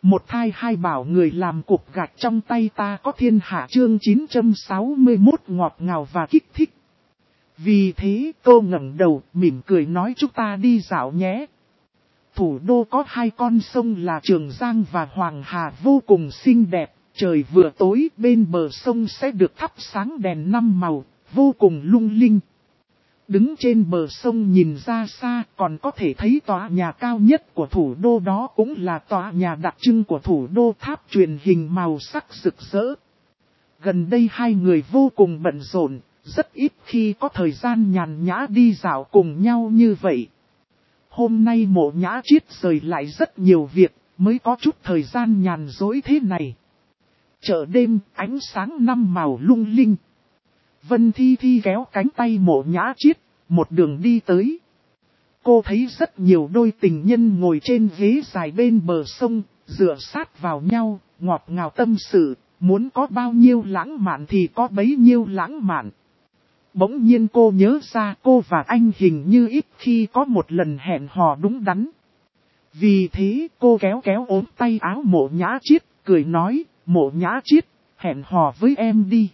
Một thai hai bảo người làm cục gạch trong tay ta có thiên hạ chương 961 ngọt ngào và kích thích. Vì thế cô ngẩng đầu mỉm cười nói chúng ta đi dạo nhé. Thủ đô có hai con sông là Trường Giang và Hoàng Hà vô cùng xinh đẹp. Trời vừa tối bên bờ sông sẽ được thắp sáng đèn 5 màu, vô cùng lung linh. Đứng trên bờ sông nhìn ra xa còn có thể thấy tòa nhà cao nhất của thủ đô, đó cũng là tòa nhà đặc trưng của thủ đô, tháp truyền hình màu sắc rực rỡ. Gần đây hai người vô cùng bận rộn, rất ít khi có thời gian nhàn nhã đi dạo cùng nhau như vậy. Hôm nay Mộ Nhã Chiết rời lại rất nhiều việc mới có chút thời gian nhàn rỗi thế này. Chợ đêm, ánh sáng 5 màu lung linh. Vân Thi Thi kéo cánh tay Mộ Nhã Chiết, một đường đi tới. Cô thấy rất nhiều đôi tình nhân ngồi trên ghế dài bên bờ sông, dựa sát vào nhau, ngọt ngào tâm sự, muốn có bao nhiêu lãng mạn thì có bấy nhiêu lãng mạn. Bỗng nhiên cô nhớ ra cô và anh hình như ít khi có một lần hẹn hò đúng đắn. Vì thế cô kéo ốm tay áo Mộ Nhã Chiết, cười nói, Mộ Nhã Chiết, hẹn hò với em đi.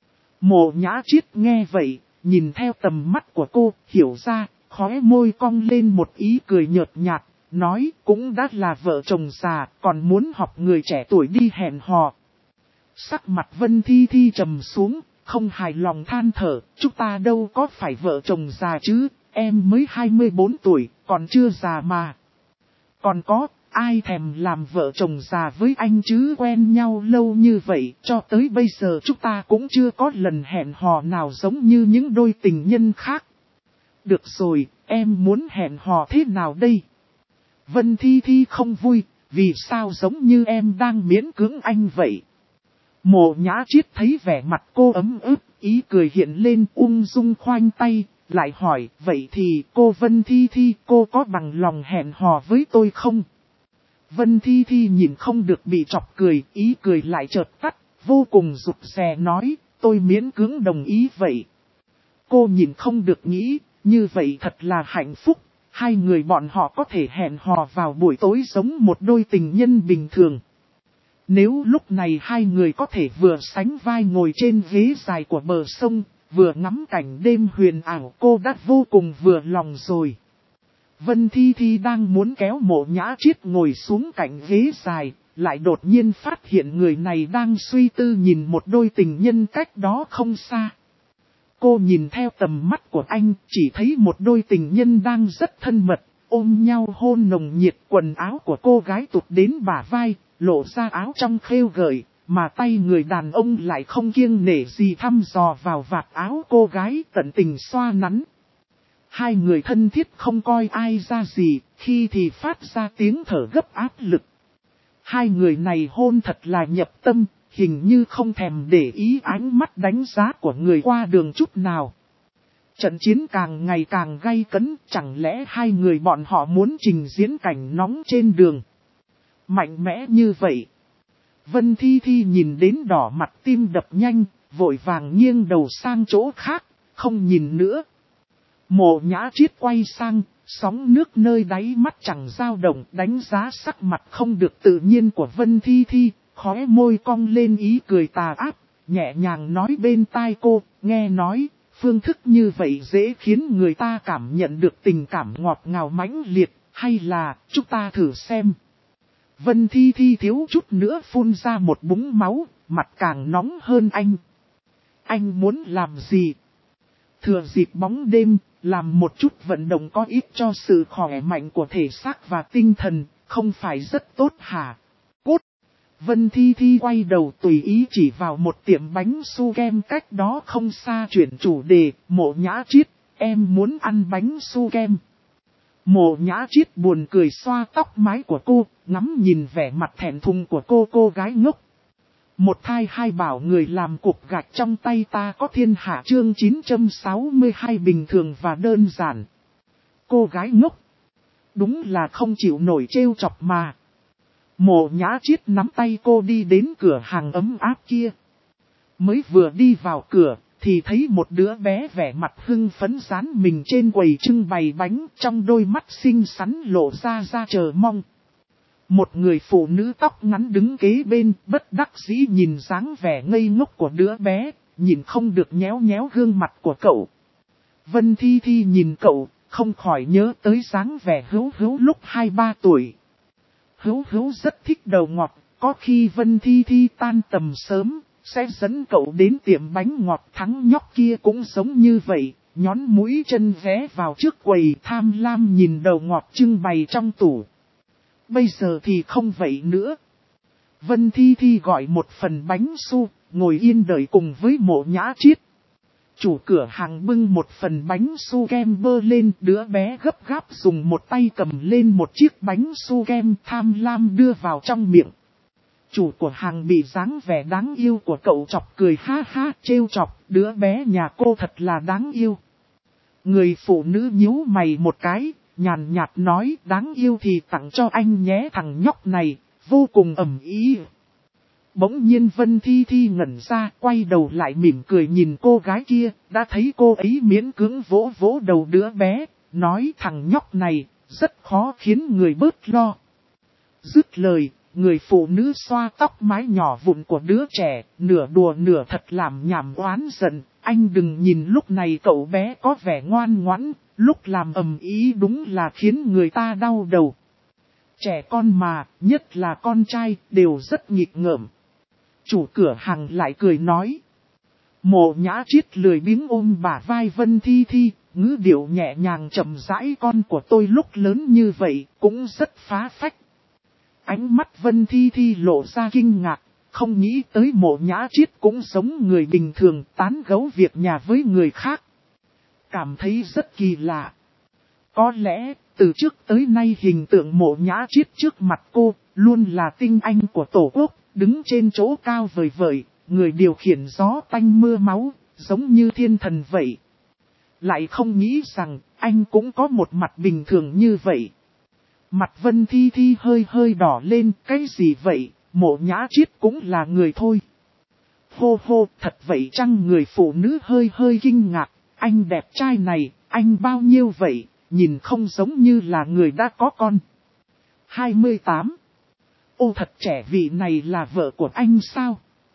Mộ Nhã Chiết nghe vậy, nhìn theo tầm mắt của cô, hiểu ra, khóe môi cong lên một ý cười nhợt nhạt, nói cũng đã là vợ chồng già, còn muốn học người trẻ tuổi đi hẹn hò. Sắc mặt Vân Thi Thi trầm xuống, không hài lòng than thở, chúng ta đâu có phải vợ chồng già chứ, em mới 24 tuổi, còn chưa già mà. Còn có, ai thèm làm vợ chồng già với anh chứ, quen nhau lâu như vậy, cho tới bây giờ chúng ta cũng chưa có lần hẹn hò nào giống như những đôi tình nhân khác. Được rồi, em muốn hẹn hò thế nào đây? Vân Thi Thi không vui, vì sao giống như em đang miễn cưỡng anh vậy? Mộ Nhã Chiết thấy vẻ mặt cô ấm ức, ý cười hiện lên, ung dung khoanh tay, lại hỏi, vậy thì cô Vân Thi Thi, cô có bằng lòng hẹn hò với tôi không? Vân Thi Thi nhìn không được bị chọc cười, ý cười lại chợt tắt, vô cùng rụt rè nói, tôi miễn cưỡng đồng ý vậy. Cô nhìn không được nghĩ, như vậy thật là hạnh phúc, hai người bọn họ có thể hẹn hò vào buổi tối giống một đôi tình nhân bình thường. Nếu lúc này hai người có thể vừa sánh vai ngồi trên ghế dài của bờ sông, vừa ngắm cảnh đêm huyền ảo, cô đã vô cùng vừa lòng rồi. Vân Thi Thi đang muốn kéo Mộ Nhã Chiết ngồi xuống cạnh ghế dài, lại đột nhiên phát hiện người này đang suy tư nhìn một đôi tình nhân cách đó không xa. Cô nhìn theo tầm mắt của anh, chỉ thấy một đôi tình nhân đang rất thân mật, ôm nhau hôn nồng nhiệt, quần áo của cô gái tụt đến bả vai, lộ ra áo trong khêu gợi, mà tay người đàn ông lại không kiêng nể gì thăm dò vào vạt áo cô gái, tận tình xoa nắn. Hai người thân thiết không coi ai ra gì, khi thì phát ra tiếng thở gấp áp lực. Hai người này hôn thật là nhập tâm, hình như không thèm để ý ánh mắt đánh giá của người qua đường chút nào. Trận chiến càng ngày càng gay cấn, chẳng lẽ hai người bọn họ muốn trình diễn cảnh nóng trên đường? Mạnh mẽ như vậy. Vân Thi Thi nhìn đến đỏ mặt tim đập nhanh, vội vàng nghiêng đầu sang chỗ khác, không nhìn nữa. Mộ Nhã Chiết quay sang, sóng nước nơi đáy mắt chẳng dao động, đánh giá sắc mặt không được tự nhiên của Vân Thi Thi, khóe môi cong lên ý cười tà ác, nhẹ nhàng nói bên tai cô, nghe nói, phương thức như vậy dễ khiến người ta cảm nhận được tình cảm ngọt ngào mãnh liệt, hay là, chúng ta thử xem. Vân Thi Thi thiếu chút nữa phun ra một búng máu, mặt càng nóng hơn anh. Anh muốn làm gì? Thừa dịp bóng đêm, làm một chút vận động có ích cho sự khỏe mạnh của thể xác và tinh thần, không phải rất tốt hả? Cút! Vân Thi Thi quay đầu tùy ý chỉ vào một tiệm bánh su kem cách đó không xa, chuyển chủ đề, Mộ Nhã Chiết, em muốn ăn bánh su kem. Mộ Nhã Chiết buồn cười xoa tóc mái của cô, ngắm nhìn vẻ mặt thẹn thùng của cô gái ngốc. Một thai hai bảo người làm cục gạch trong tay ta có thiên hạ chương 962 bình thường và đơn giản. Cô gái ngốc. Đúng là không chịu nổi trêu chọc mà. Mộ Nhã Chiết nắm tay cô đi đến cửa hàng ấm áp kia. Mới vừa đi vào cửa, thì thấy một đứa bé vẻ mặt hưng phấn dán mình trên quầy trưng bày bánh, trong đôi mắt xinh xắn lộ ra chờ mong. Một người phụ nữ tóc ngắn đứng kế bên, bất đắc dĩ nhìn dáng vẻ ngây ngốc của đứa bé, nhìn không được nhéo nhéo gương mặt của cậu. Vân Thi Thi nhìn cậu, không khỏi nhớ tới dáng vẻ Hữu Hữu lúc 2-3 tuổi. Hữu Hữu rất thích đầu ngọt, có khi Vân Thi Thi tan tầm sớm, sẽ dẫn cậu đến tiệm bánh ngọt. Thằng nhóc kia cũng giống như vậy, nhón mũi chân ghé vào trước quầy tham lam nhìn đầu ngọt trưng bày trong tủ. Bây giờ thì không vậy nữa. Vân Thi Thi gọi một phần bánh su, ngồi yên đợi cùng với Mộ Nhã Chiết. Chủ cửa hàng bưng một phần bánh su kem bơ lên, đứa bé gấp gáp dùng một tay cầm lên một chiếc bánh su kem tham lam đưa vào trong miệng. Chủ của hàng bị dáng vẻ đáng yêu của cậu chọc cười ha ha trêu chọc, đứa bé nhà cô thật là đáng yêu. Người phụ nữ nhíu mày một cái, nhàn nhạt nói đáng yêu thì tặng cho anh nhé, thằng nhóc này, vô cùng ầm ý. Bỗng nhiên Vân Thi Thi ngẩn ra, quay đầu lại mỉm cười nhìn cô gái kia, đã thấy cô ấy miễn cưỡng vỗ vỗ đầu đứa bé, nói thằng nhóc này, rất khó khiến người bớt lo. Dứt lời, người phụ nữ xoa tóc mái nhỏ vụn của đứa trẻ, nửa đùa nửa thật làm nhảm oán giận, anh đừng nhìn lúc này cậu bé có vẻ ngoan ngoãn, lúc làm ầm ý đúng là khiến người ta đau đầu. Trẻ con mà, nhất là con trai, đều rất nghịch ngợm. Chủ cửa hàng lại cười nói. Mộ Nhã Chiết lười biếng ôm bả vai Vân Thi Thi, ngữ điệu nhẹ nhàng chậm rãi, con của tôi lúc lớn như vậy, cũng rất phá phách. Ánh mắt Vân Thi Thi lộ ra kinh ngạc, không nghĩ tới Mộ Nhã Chiết cũng giống người bình thường, tán gẫu việc nhà với người khác. Cảm thấy rất kỳ lạ. Có lẽ, từ trước tới nay hình tượng Mộ Nhã Chiết trước mặt cô, luôn là tinh anh của Tổ quốc, đứng trên chỗ cao vời vợi, người điều khiển gió tanh mưa máu, giống như thiên thần vậy. Lại không nghĩ rằng, anh cũng có một mặt bình thường như vậy. Mặt Vân Thi Thi hơi hơi đỏ lên, cái gì vậy, Mộ Nhã Chiết cũng là người thôi. Hô hô, thật vậy chăng? Người phụ nữ hơi hơi kinh ngạc, anh đẹp trai này, anh bao nhiêu vậy, nhìn không giống như là người đã có con. 28. Ô thật trẻ, vị này là vợ của anh sao?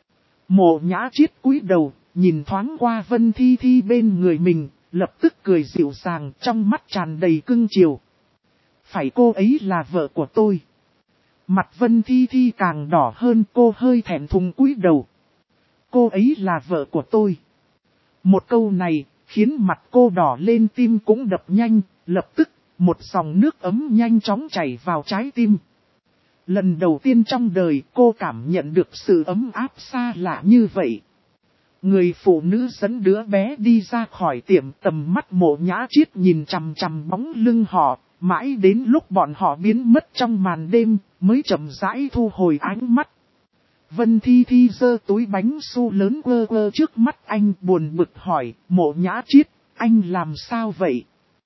Mộ Nhã Chiết cúi đầu, nhìn thoáng qua Vân Thi Thi bên người mình, lập tức cười dịu dàng, trong mắt tràn đầy cưng chiều. Phải, cô ấy là vợ của tôi. Mặt Vân Thi Thi càng đỏ hơn, cô hơi thẹn thùng cúi đầu. Cô ấy là vợ của tôi. Một câu này, khiến mặt cô đỏ lên, tim cũng đập nhanh, lập tức, một dòng nước ấm nhanh chóng chảy vào trái tim. Lần đầu tiên trong đời cô cảm nhận được sự ấm áp xa lạ như vậy. Người phụ nữ dẫn đứa bé đi ra khỏi tiệm, tầm mắt Mộ Nhã Chiết nhìn chằm chằm bóng lưng họ, mãi đến lúc bọn họ biến mất trong màn đêm, mới chậm rãi thu hồi ánh mắt. Vân Thi Thi giơ túi bánh su lớn quơ quơ trước mắt anh, buồn bực hỏi, Mộ Nhã Chiết, anh làm sao vậy?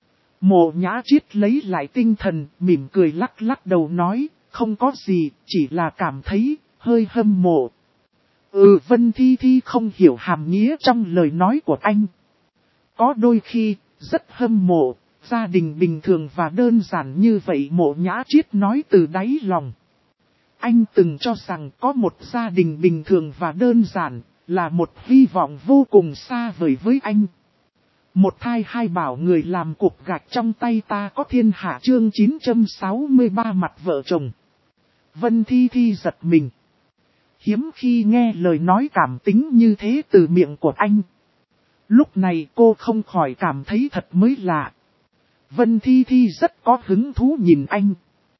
Mộ Nhã Chiết lấy lại tinh thần, mỉm cười lắc lắc đầu nói, không có gì, chỉ là cảm thấy hơi hâm mộ. Vân Thi Thi không hiểu hàm nghĩa trong lời nói của anh. Có đôi khi, rất hâm mộ, gia đình bình thường và đơn giản như vậy. Mộ Nhã Chiết nói từ đáy lòng. Anh từng cho rằng có một gia đình bình thường và đơn giản, là một hy vọng vô cùng xa vời với anh. Một thai hai bảo người làm cục gạch trong tay ta có thiên hạ, chương 963 mặt vợ chồng. Vân Thi Thi giật mình. Hiếm khi nghe lời nói cảm tính như thế từ miệng của anh. Lúc này cô không khỏi cảm thấy thật mới lạ. Vân Thi Thi rất có hứng thú nhìn anh.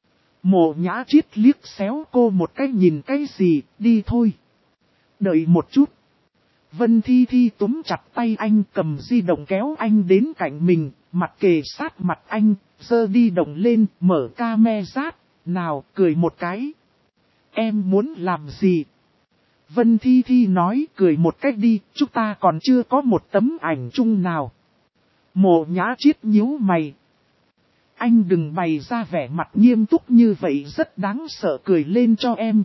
Mộ Nhã Chiết liếc xéo cô một cái, nhìn cái gì, đi thôi. Đợi một chút. Vân Thi Thi túm chặt tay anh, cầm di động kéo anh đến cạnh mình, mặt kề sát mặt anh, giơ đi động lên, mở camera, nào, cười một cái. Em muốn làm gì? Vân Thi Thi nói, cười một cách đi, chúng ta còn chưa có một tấm ảnh chung nào. Mộ Nhã Chiết nhíu mày. Anh đừng bày ra vẻ mặt nghiêm túc như vậy, rất đáng sợ, cười lên cho em.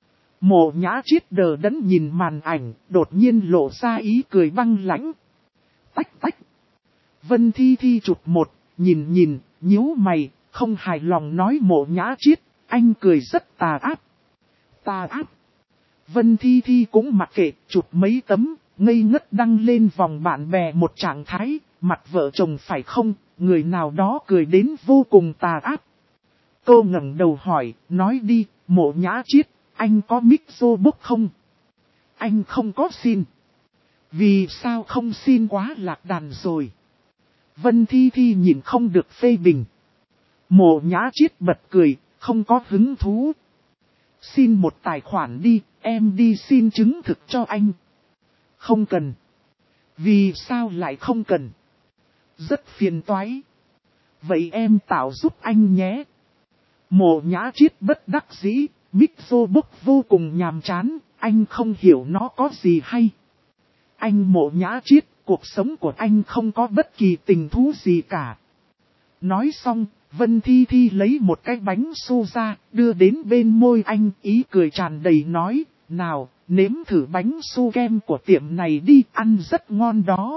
Mộ Nhã Chiết đờ đẫn nhìn màn ảnh, đột nhiên lộ ra ý cười băng lãnh. Tách tách. Vân Thi Thi chụp một, nhìn, nhíu mày, không hài lòng nói Mộ Nhã Chiết, Anh cười rất tà ác. Tà ác. Vân Thi Thi cũng mặc kệ, chụp mấy tấm, ngây ngất đăng lên vòng bạn bè một trạng thái, mặt vợ chồng phải không, người nào đó cười đến vô cùng tà ác. Cô ngẩng đầu hỏi, nói đi, Mộ Nhã Chiết, anh có microbook không? Anh không có xin. Vì sao không xin, quá lạc đàn rồi. Vân Thi Thi nhìn không được phê bình. Mộ Nhã Chiết bật cười, không có hứng thú. Xin một tài khoản đi, em đi xin chứng thực cho anh. Không cần. Vì sao lại không cần? Rất phiền toái. Vậy em tạo giúp anh nhé. Mộ Nhã Chiết bất đắc dĩ, microbook vô cùng nhàm chán, anh không hiểu nó có gì hay. Anh Mộ Nhã Chiết, cuộc sống của anh không có bất kỳ tình thú gì cả. Nói xong, Vân Thi Thi lấy một cái bánh su ra, đưa đến bên môi anh, ý cười tràn đầy nói, nào, nếm thử bánh su kem của tiệm này đi, ăn rất ngon đó.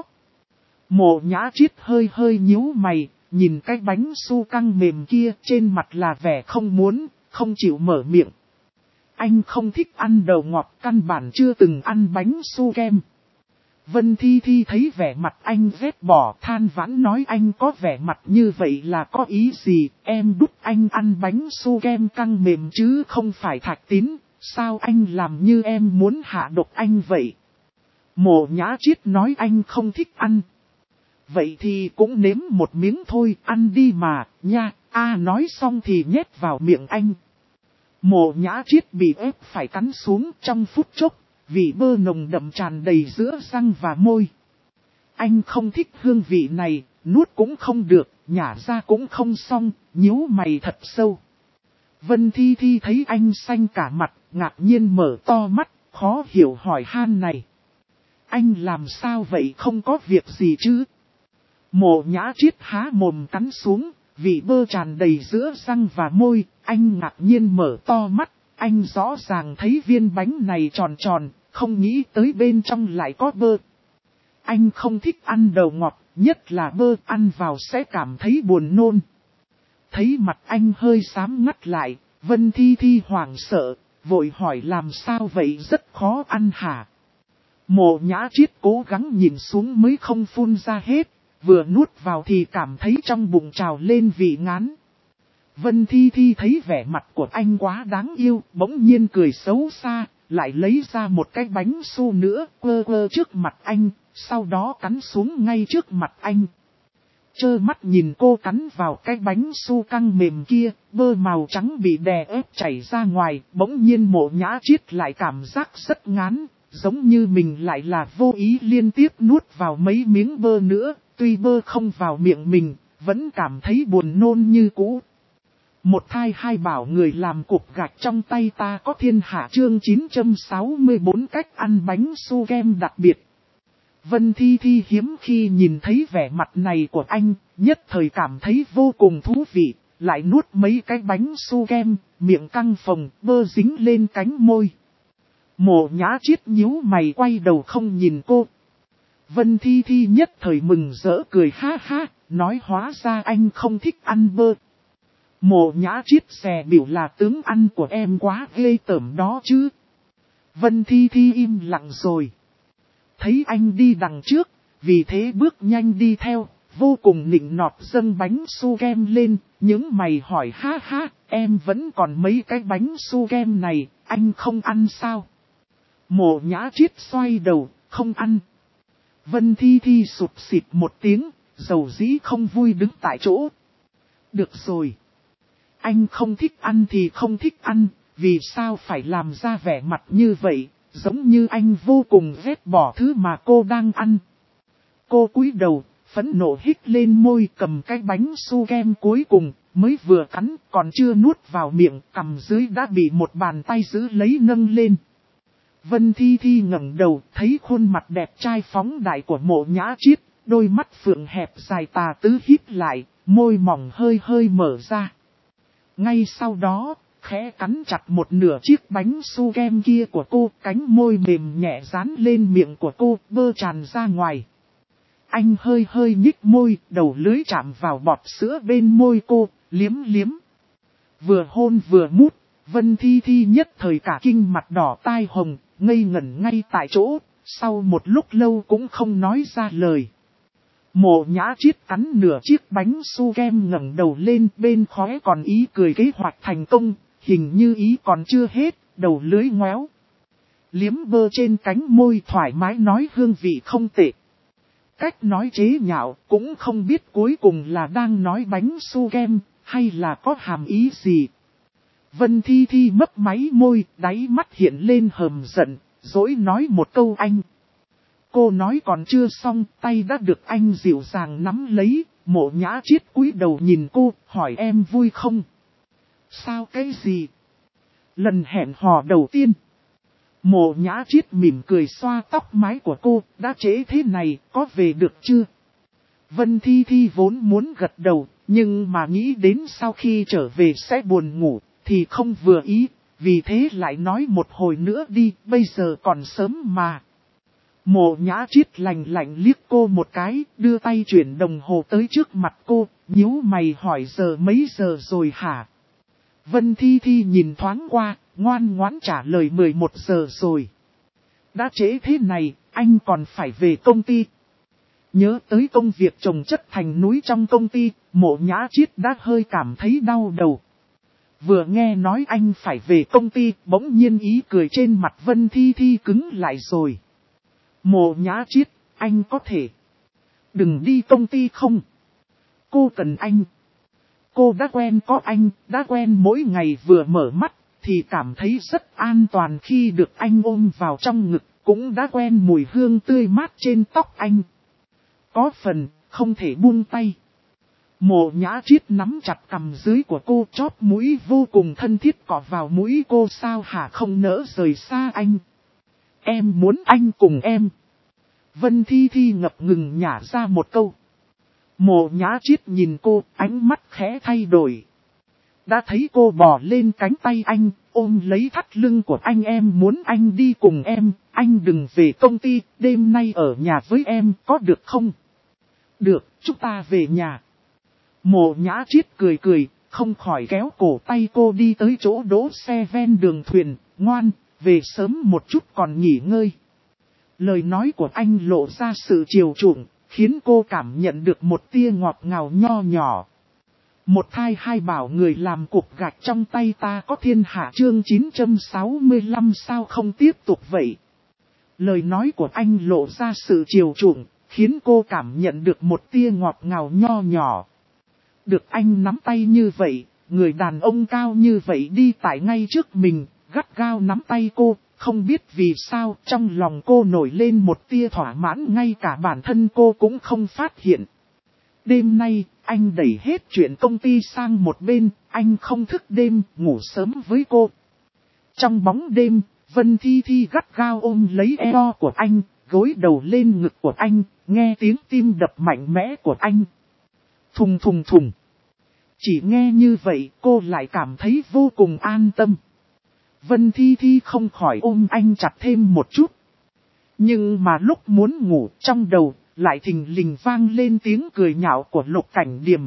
Mộ Nhã Chiết hơi hơi nhíu mày, nhìn cái bánh su căng mềm kia, trên mặt là vẻ không muốn, không chịu mở miệng. Anh không thích ăn đầu ngọt, căn bản chưa từng ăn bánh su kem. Vân Thi Thi thấy vẻ mặt anh ghét bỏ, than vãn nói, anh có vẻ mặt như vậy là có ý gì, em đút anh ăn bánh su kem căng mềm chứ không phải thạch tín, sao anh làm như em muốn hạ độc anh vậy? Mộ Nhã Chiết nói, anh không thích ăn. Vậy thì cũng nếm một miếng thôi, ăn đi mà, nha, nói xong thì nhét vào miệng anh. Mộ Nhã Chiết bị ép phải cắn xuống trong phút chốc. Vị bơ nồng đậm tràn đầy giữa răng và môi. Anh không thích hương vị này, nuốt cũng không được, nhả ra cũng không xong, nhíu mày thật sâu. Vân Thi Thi thấy anh xanh cả mặt, ngạc nhiên mở to mắt, khó hiểu hỏi han này. Anh làm sao vậy, không có việc gì chứ? Mộ Nhã Chiết há mồm cắn xuống, vị bơ tràn đầy giữa răng và môi, anh ngạc nhiên mở to mắt. Anh rõ ràng thấy viên bánh này tròn tròn, không nghĩ tới bên trong lại có bơ. Anh không thích ăn đầu ngọt, nhất là bơ, ăn vào sẽ cảm thấy buồn nôn. Thấy mặt anh hơi xám ngắt lại, Vân Thi Thi hoảng sợ, vội hỏi làm sao vậy, rất khó ăn hả? Mộ Nhã Chiết cố gắng nhìn xuống mới không phun ra hết, vừa nuốt vào thì cảm thấy trong bụng trào lên vị ngán. Vân Thi Thi thấy vẻ mặt của anh quá đáng yêu, bỗng nhiên cười xấu xa, lại lấy ra một cái bánh su nữa, quơ quơ trước mặt anh, sau đó cắn xuống ngay trước mặt anh. Trơ mắt nhìn cô cắn vào cái bánh su căng mềm kia, bơ màu trắng bị đè ép chảy ra ngoài, bỗng nhiên Mộ Nhã Chiết lại cảm giác rất ngán, giống như mình lại là vô ý liên tiếp nuốt vào mấy miếng bơ nữa, tuy bơ không vào miệng mình, vẫn cảm thấy buồn nôn như cũ. Một thai hai bảo người làm cục gạch trong tay ta có thiên hạ, chương 964 cách ăn bánh su kem đặc biệt. Vân Thi Thi hiếm khi nhìn thấy vẻ mặt này của anh, nhất thời cảm thấy vô cùng thú vị, lại nuốt mấy cái bánh su kem, miệng căng phồng, bơ dính lên cánh môi. Mộ Nhã Chiết nhíu mày quay đầu không nhìn cô. Vân Thi Thi nhất thời mừng rỡ cười ha ha, nói hóa ra anh không thích ăn bơ. Mộ Nhã Chiết xè biểu là tướng ăn của em quá ghê tởm đó chứ. Vân Thi Thi im lặng rồi. Thấy anh đi đằng trước, vì thế bước nhanh đi theo, vô cùng nịnh nọt dâng bánh su kem lên, những mày hỏi ha ha, em vẫn còn mấy cái bánh su kem này, anh không ăn sao? Mộ Nhã Chiết xoay đầu, không ăn. Vân Thi Thi sụp xịt một tiếng, dầu dĩ không vui đứng tại chỗ. Được rồi. Anh không thích ăn thì không thích ăn, vì sao phải làm ra vẻ mặt như vậy, giống như anh vô cùng ghét bỏ thứ mà cô đang ăn. Cô cúi đầu, phẫn nộ hít lên môi cầm cái bánh su kem cuối cùng, mới vừa cắn còn chưa nuốt vào miệng, cằm dưới đã bị một bàn tay giữ lấy nâng lên. Vân Thi Thi ngẩng đầu, thấy khuôn mặt đẹp trai phóng đại của Mộ Nhã Chiết, đôi mắt phượng hẹp dài tà tứ híp lại, môi mỏng hơi hơi mở ra. Ngay sau đó, khẽ cắn chặt một nửa chiếc bánh su kem kia của cô, cánh môi mềm nhẹ dán lên miệng của cô, bơ tràn ra ngoài. Anh hơi hơi nhích môi, đầu lưỡi chạm vào bọt sữa bên môi cô, liếm liếm. Vừa hôn vừa mút, Vân Thi Thi nhất thời cả kinh mặt đỏ tai hồng, ngây ngẩn ngay tại chỗ, sau một lúc lâu cũng không nói ra lời. Mộ Nhã Triết cắn nửa chiếc bánh su kem ngẩng đầu lên, bên khóe còn ý cười kế hoạch thành công, hình như ý còn chưa hết, đầu lưỡi ngoéo. Liếm bơ trên cánh môi thoải mái nói hương vị không tệ. Cách nói chế nhạo cũng không biết cuối cùng là đang nói bánh su kem, hay là có hàm ý gì. Vân Thi Thi mấp máy môi, đáy mắt hiện lên hờm giận, dỗi nói một câu anh. Cô nói còn chưa xong, tay đã được anh dịu dàng nắm lấy, Mộ Nhã Triết cúi đầu nhìn cô, hỏi em vui không? Sao cái gì? Lần hẹn hò đầu tiên. Mộ Nhã Triết mỉm cười xoa tóc mái của cô, đã trễ thế này, có về được chưa? Vân Thi Thi vốn muốn gật đầu, nhưng mà nghĩ đến sau khi trở về sẽ buồn ngủ, thì không vừa ý, vì thế lại nói một hồi nữa đi, bây giờ còn sớm mà. Mộ Nhã Triết lạnh lạnh liếc cô một cái, đưa tay chuyển đồng hồ tới trước mặt cô, nhíu mày hỏi giờ mấy giờ rồi hả? Vân Thi Thi nhìn thoáng qua, ngoan ngoãn trả lời 11 giờ rồi. Đã trễ thế này, anh còn phải về công ty. Nhớ tới công việc chồng chất thành núi trong công ty, Mộ Nhã Triết đã hơi cảm thấy đau đầu. Vừa nghe nói anh phải về công ty, bỗng nhiên ý cười trên mặt Vân Thi Thi cứng lại rồi. Mộ Nhã Triết, anh có thể đừng đi công ty không? Cô cần anh. Cô đã quen có anh, đã quen mỗi ngày vừa mở mắt, thì cảm thấy rất an toàn khi được anh ôm vào trong ngực, cũng đã quen mùi hương tươi mát trên tóc anh. Có phần, không thể buông tay. Mộ Nhã Triết nắm chặt cằm dưới của cô, chóp mũi vô cùng thân thiết cọ vào mũi cô, sao hả không nỡ rời xa anh. Em muốn anh cùng em. Vân Thi Thi ngập ngừng nhả ra một câu. Mộ Nhã Triết nhìn cô, ánh mắt khẽ thay đổi. Đã thấy cô bò lên cánh tay anh, ôm lấy thắt lưng của anh, em muốn anh đi cùng em, anh đừng về công ty, đêm nay ở nhà với em, có được không? Được, chúng ta về nhà. Mộ Nhã Triết cười cười, không khỏi kéo cổ tay cô đi tới chỗ đỗ xe ven đường thuyền, ngoan, về sớm một chút còn nghỉ ngơi. Lời nói của anh lộ ra sự chiều chuộng, khiến cô cảm nhận được một tia ngọt ngào nho nhỏ. Một thai hai bảo người làm cục gạch trong tay ta có thiên hạ chương 965 sao không tiếp tục vậy. Lời nói của anh lộ ra sự chiều chuộng, khiến cô cảm nhận được một tia ngọt ngào nho nhỏ. Được anh nắm tay như vậy, người đàn ông cao như vậy đi tại ngay trước mình, gắt gao nắm tay cô, không biết vì sao trong lòng cô nổi lên một tia thỏa mãn, ngay cả bản thân cô cũng không phát hiện. Đêm nay, anh đẩy hết chuyện công ty sang một bên, anh không thức đêm, ngủ sớm với cô. Trong bóng đêm, Vân Thi Thi gắt gao ôm lấy eo của anh, gối đầu lên ngực của anh, nghe tiếng tim đập mạnh mẽ của anh. Thùng thùng thùng. Chỉ nghe như vậy cô lại cảm thấy vô cùng an tâm. Vân Thi Thi không khỏi ôm anh chặt thêm một chút. Nhưng mà lúc muốn ngủ trong đầu lại thình lình vang lên tiếng cười nhạo của Lục Cảnh Điềm.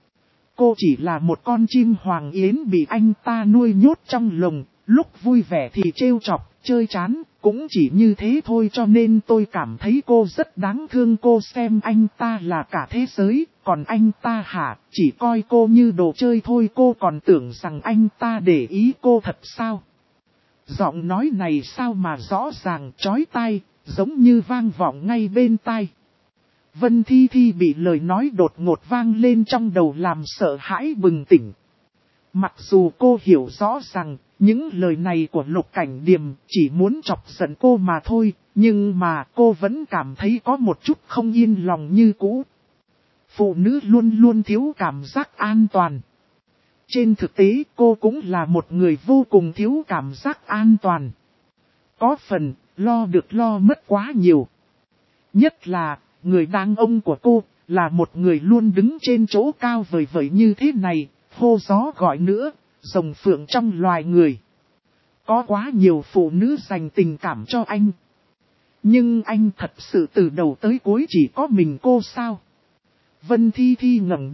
Cô chỉ là một con chim hoàng yến bị anh ta nuôi nhốt trong lồng, lúc vui vẻ thì trêu chọc, chơi chán, cũng chỉ như thế thôi, cho nên tôi cảm thấy cô rất đáng thương. Cô xem anh ta là cả thế giới, còn anh ta hả, chỉ coi cô như đồ chơi thôi. Cô còn tưởng rằng anh ta để ý cô thật sao? Giọng nói này sao mà rõ ràng, chói tai, giống như vang vọng ngay bên tai. Vân Thi Thi bị lời nói đột ngột vang lên trong đầu làm sợ hãi bừng tỉnh. Mặc dù cô hiểu rõ rằng, những lời này của Lục Cảnh Điềm chỉ muốn chọc giận cô mà thôi, nhưng mà cô vẫn cảm thấy có một chút không yên lòng như cũ. Phụ nữ luôn luôn thiếu cảm giác an toàn. Trên thực tế cô cũng là một người vô cùng thiếu cảm giác an toàn. Có phần, lo được lo mất quá nhiều. Nhất là, người đàn ông của cô, là một người luôn đứng trên chỗ cao vời vợi như thế này, hô gió gọi nữa, rồng phượng trong loài người. Có quá nhiều phụ nữ dành tình cảm cho anh. Nhưng anh thật sự từ đầu tới cuối chỉ có mình cô sao? Vân Thi Thi ngẩng đầu,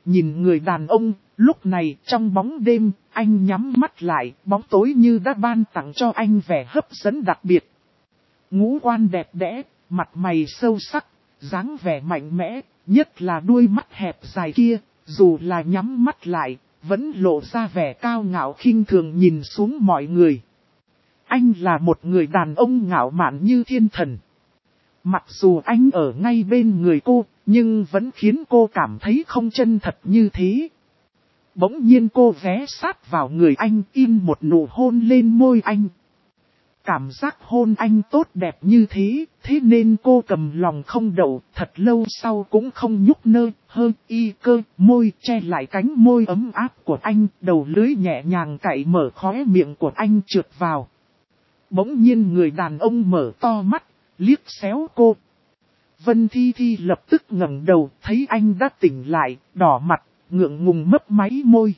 nhìn người đàn ông, lúc này trong bóng đêm, anh nhắm mắt lại, bóng tối như đã ban tặng cho anh vẻ hấp dẫn đặc biệt. Ngũ quan đẹp đẽ, mặt mày sâu sắc, dáng vẻ mạnh mẽ, nhất là đuôi mắt hẹp dài kia, dù là nhắm mắt lại, vẫn lộ ra vẻ cao ngạo khinh thường nhìn xuống mọi người. Anh là một người đàn ông ngạo mạn như thiên thần. Mặc dù anh ở ngay bên người cô, nhưng vẫn khiến cô cảm thấy không chân thật như thế. Bỗng nhiên cô ghé sát vào người anh, in một nụ hôn lên môi anh. Cảm giác hôn anh tốt đẹp như thế, thế nên cô cầm lòng không đậu, thật lâu sau cũng không nhúc nhích, hơi y cơ, môi che lại cánh môi ấm áp của anh, đầu lưỡi nhẹ nhàng cạy mở khóe miệng của anh trượt vào. Bỗng nhiên người đàn ông mở to mắt, liếc xéo cô. Vân Thi Thi lập tức ngẩng đầu, thấy anh đã tỉnh lại, đỏ mặt, ngượng ngùng mấp máy môi.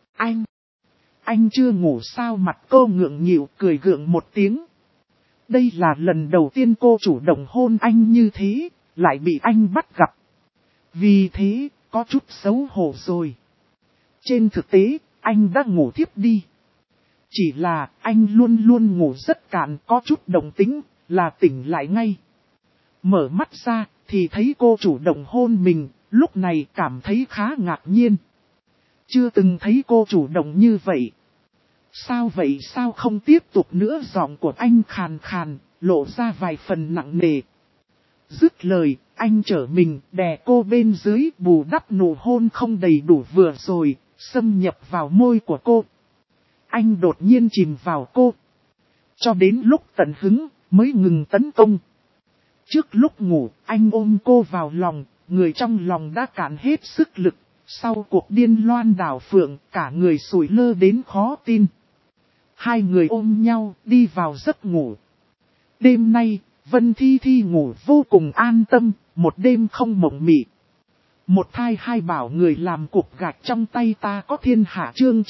Anh chưa ngủ sao? Mặt cô ngượng nghịu cười gượng một tiếng. Đây là lần đầu tiên cô chủ động hôn anh như thế, lại bị anh bắt gặp. Vì thế, có chút xấu hổ rồi. Trên thực tế, anh đã ngủ thiếp đi. Chỉ là anh luôn luôn ngủ rất cạn, có chút động tĩnh, là tỉnh lại ngay. Mở mắt ra, thì thấy cô chủ động hôn mình, lúc này cảm thấy khá ngạc nhiên. Chưa từng thấy cô chủ động như vậy. Sao vậy, sao không tiếp tục nữa? Giọng của anh khàn khàn, lộ ra vài phần nặng nề. Dứt lời, anh trở mình, đè cô bên dưới, bù đắp nụ hôn không đầy đủ vừa rồi, xâm nhập vào môi của cô. Anh đột nhiên chìm vào cô. Cho đến lúc tận hứng, mới ngừng tấn công. Trước lúc ngủ, anh ôm cô vào lòng, người trong lòng đã cạn hết sức lực. Sau cuộc điên loan đảo phượng, cả người sủi lơ đến khó tin. Hai người ôm nhau, đi vào giấc ngủ. Đêm nay, Vân Thi Thi ngủ vô cùng an tâm, một đêm không mộng mị. Một thai hai bảo người làm cục gạch trong tay ta có thiên hạ. Chương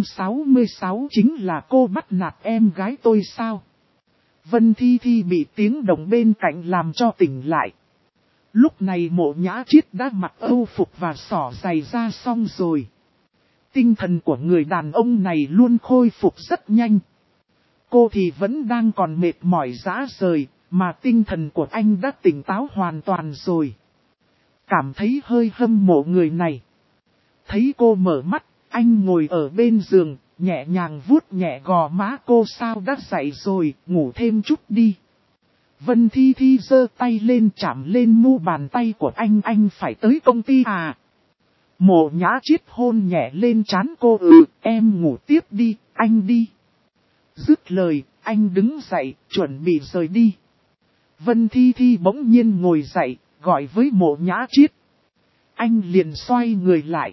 966 chính là cô bắt nạt em gái tôi sao? Vân Thi Thi bị tiếng động bên cạnh làm cho tỉnh lại. Lúc này Mộ Nhã Chiết đã mặc âu phục và xỏ giày ra xong rồi. Tinh thần của người đàn ông này luôn khôi phục rất nhanh. Cô thì vẫn đang còn mệt mỏi rã rời, mà tinh thần của anh đã tỉnh táo hoàn toàn rồi. Cảm thấy hơi hâm mộ người này. Thấy cô mở mắt, anh ngồi ở bên giường, nhẹ nhàng vuốt nhẹ gò má cô. Sao đã dậy rồi, ngủ thêm chút đi. Vân Thi Thi giơ tay lên chạm lên mu bàn tay của anh phải tới công ty à? Mộ Nhã Chiết hôn nhẹ lên trán cô. Em ngủ tiếp đi, anh đi. Dứt lời, anh đứng dậy, chuẩn bị rời đi. Vân Thi Thi bỗng nhiên ngồi dậy, gọi với Mộ Nhã Chiết. Anh liền xoay người lại.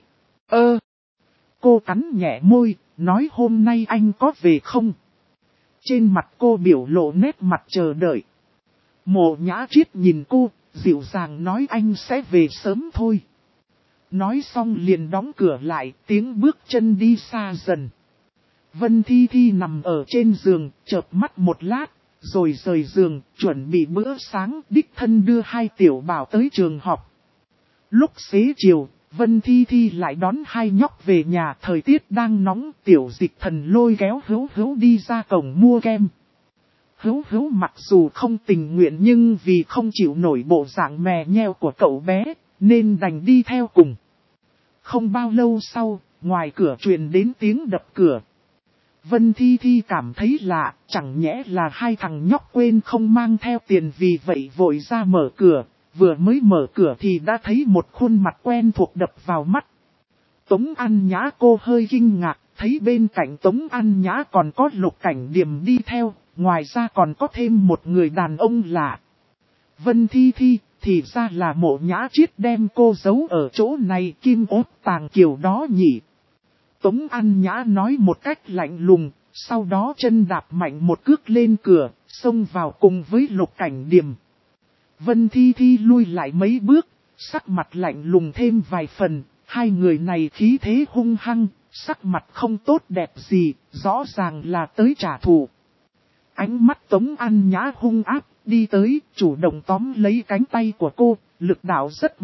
Cô cắn nhẹ môi, nói hôm nay anh có về không? Trên mặt cô biểu lộ nét mặt chờ đợi. Mộ Nhã Chiết nhìn cô, dịu dàng nói anh sẽ về sớm thôi. Nói xong liền đóng cửa lại, tiếng bước chân đi xa dần. Vân Thi Thi nằm ở trên giường, chợp mắt một lát, rồi rời giường, chuẩn bị bữa sáng, đích thân đưa hai tiểu bảo tới trường học. Lúc xế chiều, Vân Thi Thi lại đón hai nhóc về nhà. Thời tiết đang nóng, Tiểu Dịch Thần lôi kéo Hữu Hữu đi ra cổng mua kem. Hữu Hữu mặc dù không tình nguyện nhưng vì không chịu nổi bộ dạng mè nheo của cậu bé, nên đành đi theo cùng. Không bao lâu sau, ngoài cửa truyền đến tiếng đập cửa. Vân Thi Thi cảm thấy lạ, chẳng nhẽ là hai thằng nhóc quên không mang theo tiền, vì vậy vội ra mở cửa. Vừa mới mở cửa thì đã thấy một khuôn mặt quen thuộc đập vào mắt. Tống An Nhã. Cô hơi kinh ngạc, thấy bên cạnh Tống An Nhã còn có Lục Cảnh Điềm đi theo, ngoài ra còn có thêm một người đàn ông lạ. Vân Thi Thi, thì ra là Mộ Nhã Chiết đem cô giấu ở chỗ này, kim ốt tàng kiều đó nhỉ. Tống An Nhã nói một cách lạnh lùng, sau đó chân đạp mạnh một cước lên cửa, xông vào cùng với Lục Cảnh Điềm. Vân Thi Thi lui lại mấy bước, sắc mặt lạnh lùng thêm vài phần, hai người này khí thế hung hăng, sắc mặt không tốt đẹp gì, rõ ràng là tới trả thù. Ánh mắt Tống An Nhã hung ác, đi tới, chủ động tóm lấy cánh tay của cô, lực đạo rất mạnh,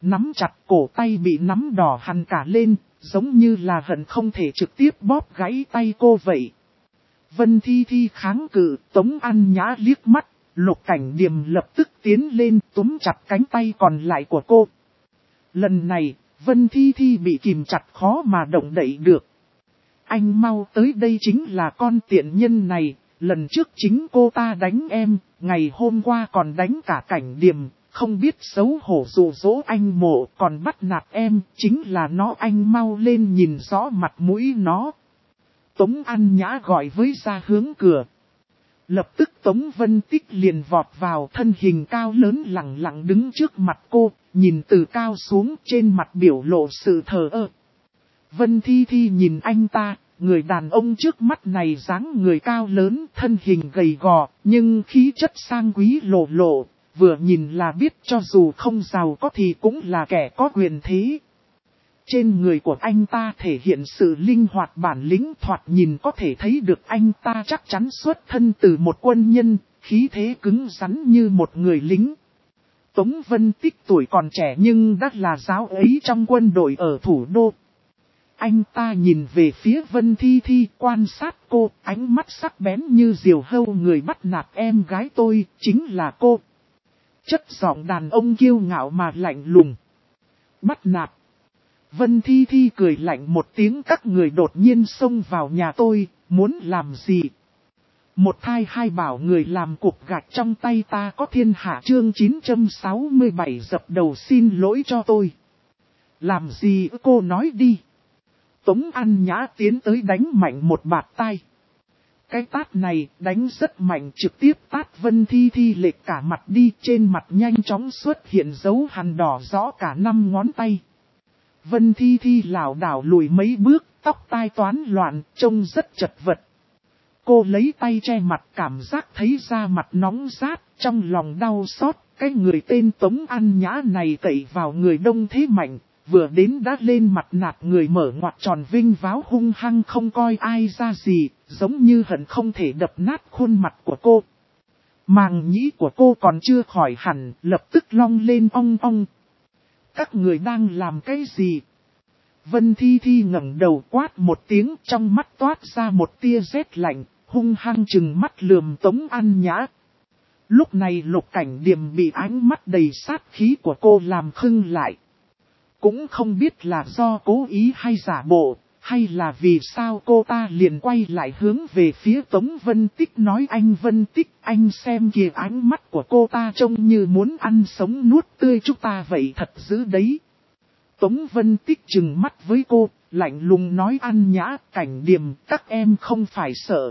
nắm chặt cổ tay bị nắm đỏ hằn cả lên, giống như là hận không thể trực tiếp bóp gãy tay cô vậy. Vân Thi Thi kháng cự, Tống An Nhã liếc mắt, Lục Cảnh Điềm lập tức tiến lên túm chặt cánh tay còn lại của cô. Lần này, Vân Thi Thi bị kìm chặt khó mà động đậy được. Anh mau tới đây, chính là con tiện nhân này, lần trước chính cô ta đánh em, ngày hôm qua còn đánh cả Cảnh Điềm, không biết xấu hổ dụ dỗ anh Mộ còn bắt nạt em, chính là nó, anh mau lên nhìn rõ mặt mũi nó. Tống An Nhã gọi với ra hướng cửa. Lập tức Tống Vân Tích liền vọt vào, thân hình cao lớn lẳng lặng đứng trước mặt cô, nhìn từ cao xuống, trên mặt biểu lộ sự thờ ơ. Vân Thi Thi nhìn anh ta, người đàn ông trước mắt này dáng người cao lớn, thân hình gầy gò, nhưng khí chất sang quý lộ lộ, vừa nhìn là biết cho dù không giàu có thì cũng là kẻ có quyền thế. Trên người của anh ta thể hiện sự linh hoạt bản lĩnh, thoạt nhìn có thể thấy được anh ta chắc chắn xuất thân từ một quân nhân, khí thế cứng rắn như một người lính. Tống Vân Tích tuổi còn trẻ nhưng đã là giáo ấy trong quân đội ở thủ đô. Anh ta nhìn về phía Vân Thi Thi, quan sát cô, ánh mắt sắc bén như diều hâu, người bắt nạt em gái tôi, chính là cô. Chất giọng đàn ông kiêu ngạo mà lạnh lùng. Bắt nạt. Vân Thi Thi cười lạnh một tiếng, các người đột nhiên xông vào nhà tôi, muốn làm gì? Một thai hai bảo người làm cục gạch trong tay ta có thiên hạ, chương 967 dập đầu xin lỗi cho tôi. Làm gì cô nói đi. Tống An Nhã tiến tới đánh mạnh một bạt tai. Cái tát này đánh rất mạnh, trực tiếp tát Vân Thi Thi lệch cả mặt đi, trên mặt nhanh chóng xuất hiện dấu hằn đỏ rõ cả 5 ngón tay. Vân Thi Thi lảo đảo lùi mấy bước, tóc tai toán loạn, trông rất chật vật. Cô lấy tay che mặt, cảm giác thấy da mặt nóng rát, trong lòng đau xót. Cái người tên Tống An Nhã này cậy vào người đông thế mạnh, vừa đến đã lên mặt nạt người, mở ngoặt tròn vinh váo hung hăng không coi ai ra gì, giống như hận không thể đập nát khuôn mặt của cô. Màng nhĩ của cô còn chưa khỏi hẳn, lập tức long lên ong ong. Các người đang làm cái gì? Vân Thi Thi ngẩng đầu quát một tiếng, trong mắt toát ra một tia rét lạnh, hung hăng trừng mắt lườm Tống An Nhã. Lúc này Lục Cảnh Điềm bị ánh mắt đầy sát khí của cô làm khựng lại. Cũng không biết là do cố ý hay giả bộ, hay là vì sao cô ta liền quay lại hướng về phía Tống Vân Tích nói, anh Vân Tích, anh xem kìa, ánh mắt của cô ta trông như muốn ăn sống nuốt tươi chúng ta vậy, thật dữ đấy. Tống Vân Tích trừng mắt với cô, lạnh lùng nói, An Nhã, Cảnh Điềm, các em không phải sợ.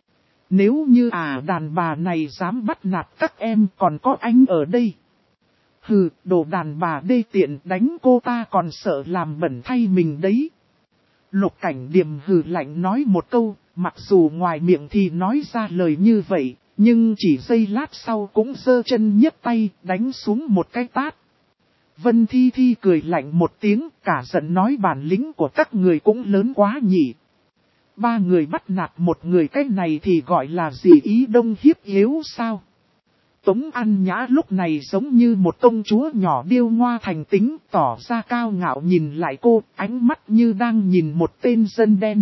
Nếu như đàn bà này dám bắt nạt các em, còn có anh ở đây. Hừ, đồ đàn bà đê tiện, đánh cô ta còn sợ làm bẩn thay mình đấy. Lục Cảnh Điềm hừ lạnh nói một câu, mặc dù ngoài miệng thì nói ra lời như vậy, nhưng chỉ giây lát sau cũng giơ chân nhấc tay, đánh xuống một cái tát. Vân Thi Thi cười lạnh một tiếng, cả giận nói, bản lĩnh của các người cũng lớn quá nhỉ. 3 người bắt nạt một người, cái này thì gọi là gì, ý đông hiếp yếu sao? Tống An Nhã lúc này giống như một công chúa nhỏ điêu ngoa thành tính, tỏ ra cao ngạo nhìn lại cô, ánh mắt như đang nhìn một tên dân đen.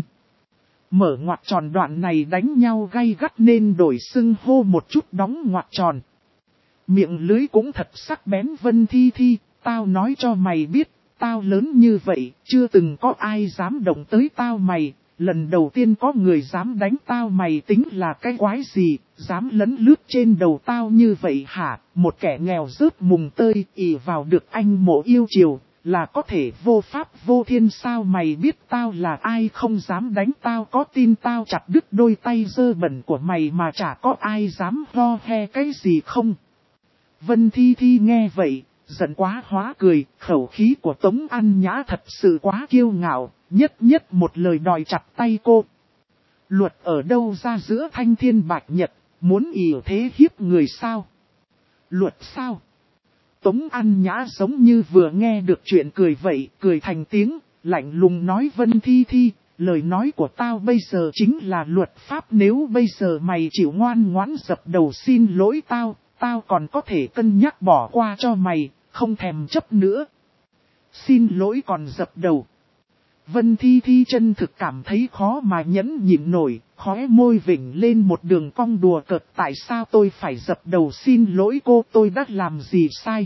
Mở ngoặt tròn đoạn này đánh nhau gay gắt nên đổi xưng hô một chút, đóng ngoặt tròn. Miệng lưới cũng thật sắc bén. Vân Thi Thi, tao nói cho mày biết, tao lớn như vậy, chưa từng có ai dám động tới tao mày. Lần đầu tiên có người dám đánh tao, mày tính là cái quái gì, dám lấn lướt trên đầu tao như vậy hả? Một kẻ nghèo rớt mùng tơi, ỷ vào được anh Mộ yêu chiều, là có thể vô pháp vô thiên sao? Mày biết tao là ai không dám đánh tao, có tin tao chặt đứt đôi tay dơ bẩn của mày mà chả có ai dám ho he cái gì không? Vân Thi Thi nghe vậy, giận quá hóa cười, khẩu khí của Tống An Nhã thật sự quá kiêu ngạo. Nhất một lời đòi chặt tay cô. Luật ở đâu ra giữa thanh thiên bạch nhật, muốn ỷ thế hiếp người sao? Luật sao? Tống An Nhã giống như vừa nghe được chuyện cười vậy, cười thành tiếng, lạnh lùng nói, Vân Thi Thi, lời nói của tao bây giờ chính là luật pháp, nếu bây giờ mày chịu ngoan ngoãn dập đầu xin lỗi tao, tao còn có thể cân nhắc bỏ qua cho mày, không thèm chấp nữa. Xin lỗi còn dập đầu. Vân Thi Thi chân thực cảm thấy khó mà nhẫn nhịn nổi, khóe môi vỉnh lên một đường cong đùa cợt. Tại sao tôi phải dập đầu xin lỗi cô, tôi đã làm gì sai?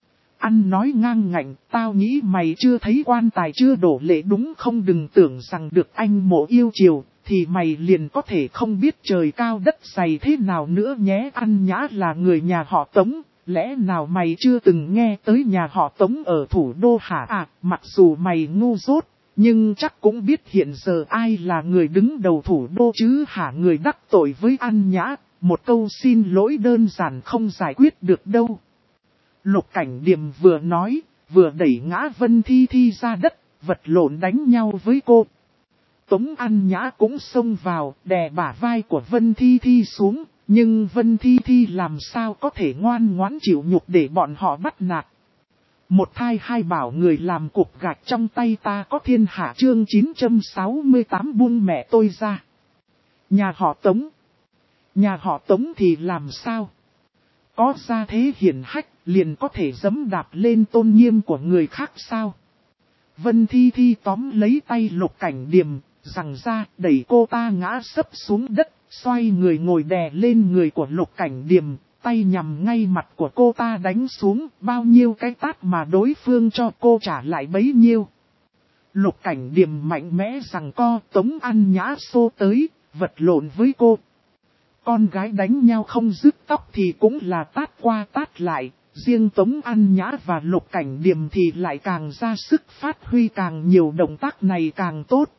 Ăn nói ngang ngạnh, tao nghĩ mày chưa thấy quan tài chưa đổ lệ đúng không? Đừng tưởng rằng được anh Mộ yêu chiều, thì mày liền có thể không biết trời cao đất dày thế nào nữa nhé. An Nhã là người nhà họ Tống, lẽ nào mày chưa từng nghe tới nhà họ Tống ở thủ đô hả? À, mặc dù mày ngu dốt, nhưng chắc cũng biết hiện giờ ai là người đứng đầu thủ đô chứ hả? Người đắc tội với An Nhã, một câu xin lỗi đơn giản không giải quyết được đâu. Lục Cảnh Điềm vừa nói, vừa đẩy ngã Vân Thi Thi ra đất, vật lộn đánh nhau với cô. Tống An Nhã cũng xông vào, đè bả vai của Vân Thi Thi xuống, nhưng Vân Thi Thi làm sao có thể ngoan ngoãn chịu nhục để bọn họ bắt nạt. Một thai hai bảo người làm cục gạch trong tay ta có thiên hạ chương 968 buông mẹ tôi ra. Nhà họ Tống. Nhà họ Tống thì làm sao? Có gia thế hiển hách, liền có thể giẫm đạp lên tôn nghiêm của người khác sao? Vân Thi Thi tóm lấy tay Lục Cảnh Điềm, giằng ra, đẩy cô ta ngã sấp xuống đất, xoay người ngồi đè lên người của Lục Cảnh Điềm, tay nhằm ngay mặt của cô ta đánh xuống, bao nhiêu cái tát mà đối phương cho cô trả lại bấy nhiêu. Lục Cảnh Điềm mạnh mẽ giằng co, Tống An Nhã xô tới, vật lộn với cô. Con gái đánh nhau không dứt tóc thì cũng là tát qua tát lại, riêng Tống An Nhã và Lục Cảnh Điềm thì lại càng ra sức phát huy càng nhiều động tác này càng tốt.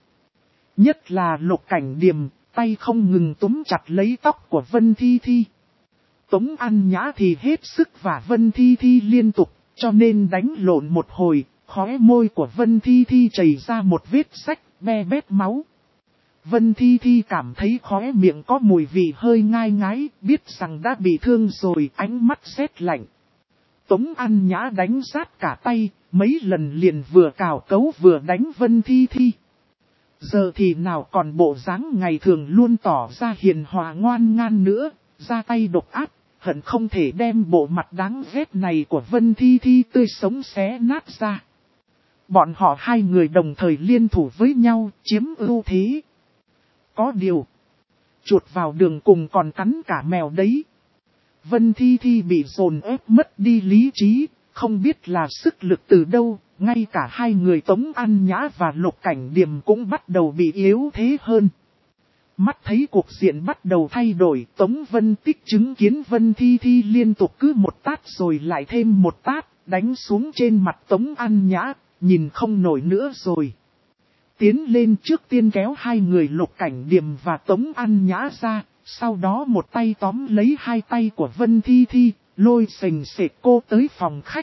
Nhất là Lục Cảnh Điềm, tay không ngừng túm chặt lấy tóc của Vân Thi Thi. Tống An Nhã thì hết sức và Vân Thi Thi liên tục, cho nên đánh lộn một hồi, khóe môi của Vân Thi Thi chảy ra một vết rách, be bét máu. Vân Thi Thi cảm thấy khóe miệng có mùi vị hơi ngai ngái, biết rằng đã bị thương rồi, ánh mắt rét lạnh. Tống An Nhã đánh rát cả tay, mấy lần liền vừa cào cấu vừa đánh Vân Thi Thi. Giờ thì nào còn bộ dáng ngày thường luôn tỏ ra hiền hòa ngoan ngoan nữa, ra tay độc ác, hận không thể đem bộ mặt đáng ghét này của Vân Thi Thi tươi sống xé nát ra. Bọn họ hai người đồng thời liên thủ với nhau, chiếm ưu thế. Có điều, chuột vào đường cùng còn cắn cả mèo đấy. Vân Thi Thi bị dồn ép mất đi lý trí, không biết là sức lực từ đâu, ngay cả hai người Tống An Nhã và Lục Cảnh Điềm cũng bắt đầu bị yếu thế hơn. Mắt thấy cuộc diện bắt đầu thay đổi, Tống Vân Tích chứng kiến Vân Thi Thi liên tục cứ một tát rồi lại thêm một tát, đánh xuống trên mặt Tống An Nhã, nhìn không nổi nữa rồi. Tiến lên trước tiên kéo hai người Lục Cảnh Điềm và Tống An Nhã ra, sau đó một tay tóm lấy hai tay của Vân Thi Thi, lôi sềnh sệt cô tới phòng khách.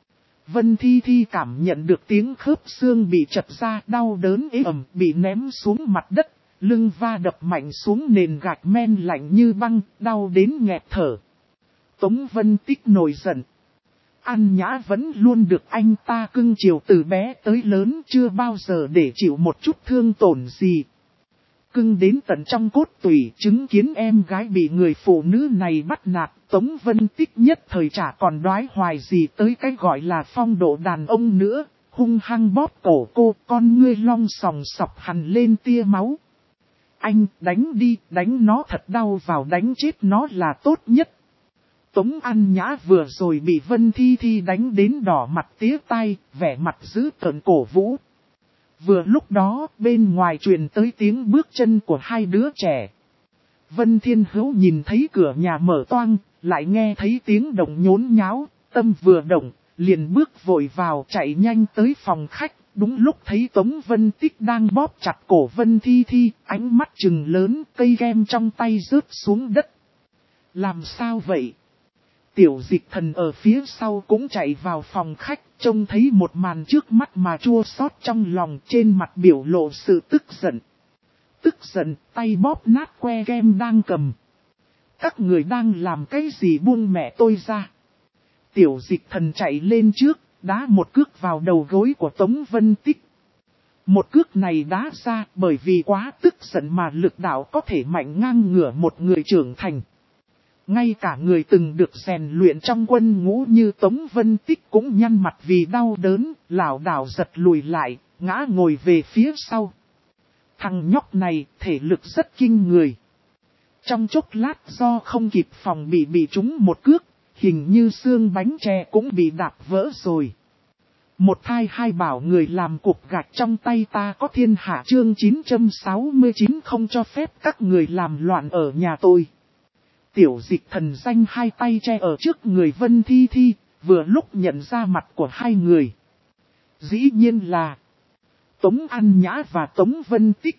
Vân Thi Thi cảm nhận được tiếng khớp xương bị chật ra, đau đớn ế ẩm, bị ném xuống mặt đất, lưng va đập mạnh xuống nền gạch men lạnh như băng, đau đến nghẹt thở. Tống Vân Tích nổi giận. An Nhã vẫn luôn được anh ta cưng chiều từ bé tới lớn, chưa bao giờ để chịu một chút thương tổn gì. Cưng đến tận trong cốt tủy, chứng kiến em gái bị người phụ nữ này bắt nạt, Tống Vân Tích nhất thời chả còn đoái hoài gì tới cái gọi là phong độ đàn ông nữa, hung hăng bóp cổ cô, con ngươi long sòng sọc hằn lên tia máu. Anh, đánh đi, đánh nó thật đau vào, đánh chết nó là tốt nhất. Tống An Nhã vừa rồi bị Vân Thi Thi đánh đến đỏ mặt tía tai, vẻ mặt dữ tợn cổ vũ. Vừa lúc đó, bên ngoài truyền tới tiếng bước chân của hai đứa trẻ. Vân Thiên Hữu nhìn thấy cửa nhà mở toang, lại nghe thấy tiếng động nhốn nháo, tâm vừa động, liền bước vội vào chạy nhanh tới phòng khách. Đúng lúc thấy Tống Vân Tích đang bóp chặt cổ Vân Thi Thi, ánh mắt trừng lớn, cây kem trong tay rớt xuống đất. Làm sao vậy? Tiểu Dịch Thần ở phía sau cũng chạy vào phòng khách, trông thấy một màn trước mắt mà chua xót trong lòng, trên mặt biểu lộ sự tức giận. Tức giận, tay bóp nát que kem đang cầm. Các người đang làm cái gì, buông mẹ tôi ra. Tiểu Dịch Thần chạy lên trước, đá một cước vào đầu gối của Tống Vân Tích. Một cước này đá ra bởi vì quá tức giận mà lực đạo có thể mạnh ngang ngửa một người trưởng thành. Ngay cả người từng được rèn luyện trong quân ngũ như Tống Vân Tích cũng nhăn mặt vì đau đớn, lảo đảo giật lùi lại, ngã ngồi về phía sau. Thằng nhóc này thể lực rất kinh người. Trong chốc lát do không kịp phòng bị trúng một cước, hình như xương bánh tre cũng bị đạp vỡ rồi. Một thai hai bảo người làm cục gạch trong tay ta có thiên hạ chương 969 không cho phép các người làm loạn ở nhà tôi. Tiểu Dịch Thần danh hai tay che ở trước người Vân Thi Thi, vừa lúc nhận ra mặt của hai người. Dĩ nhiên là Tống An Nhã và Tống Vân Tích.